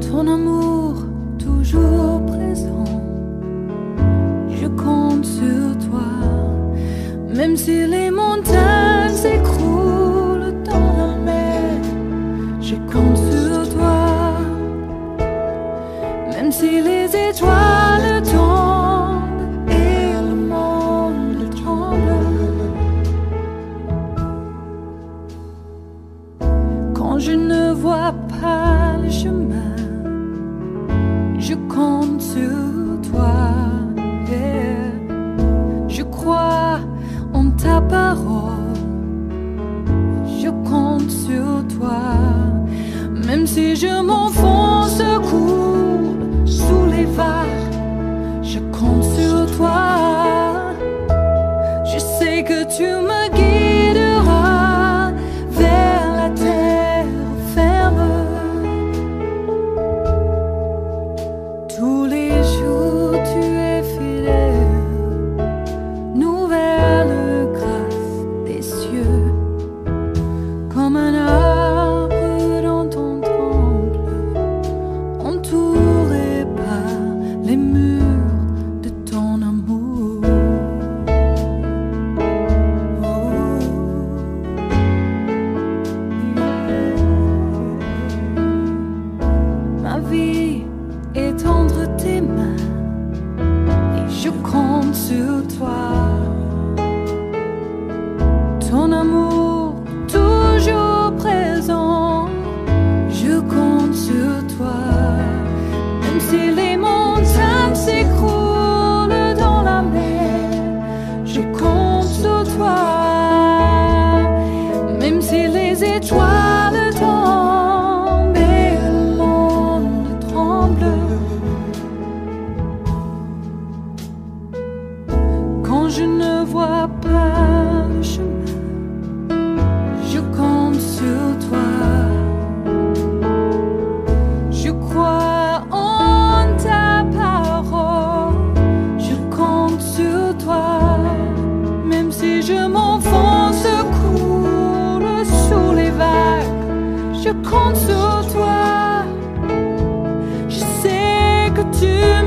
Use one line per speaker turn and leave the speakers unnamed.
ton amour toujours présent. Je compte sur toi, même si les montagnes s'écroulent dans la mer. Je compte sur toi, même si les étoiles tombent et le monde tremble. Quand je ne vois pas le chemin, je compte sur toi, yeah. Je crois en ta parole, je compte sur toi, même si je m'enfonce, coule sous les vagues, je compte sur toi. Je sais que tu me guideras vers la terre ferme. Tous les jours tu es fidèle, nouvelle grâce des cieux, comme un arbre dans ton temple, entouré par les murs de ton amour. Ma vie est entre tes mains et je compte sur toi. Ton amour toujours présent, je compte sur toi, même si les montagnes s'écroulent dans la mer. Je compte sur toi, même si les étoiles tombent et le monde tremble. Quand je ne vois pas le chemin, je compte sur toi. Je crois en ta parole, je compte sur toi, même si je m'enfonce, coule sous les vagues, je compte sur toi. Je sais que tu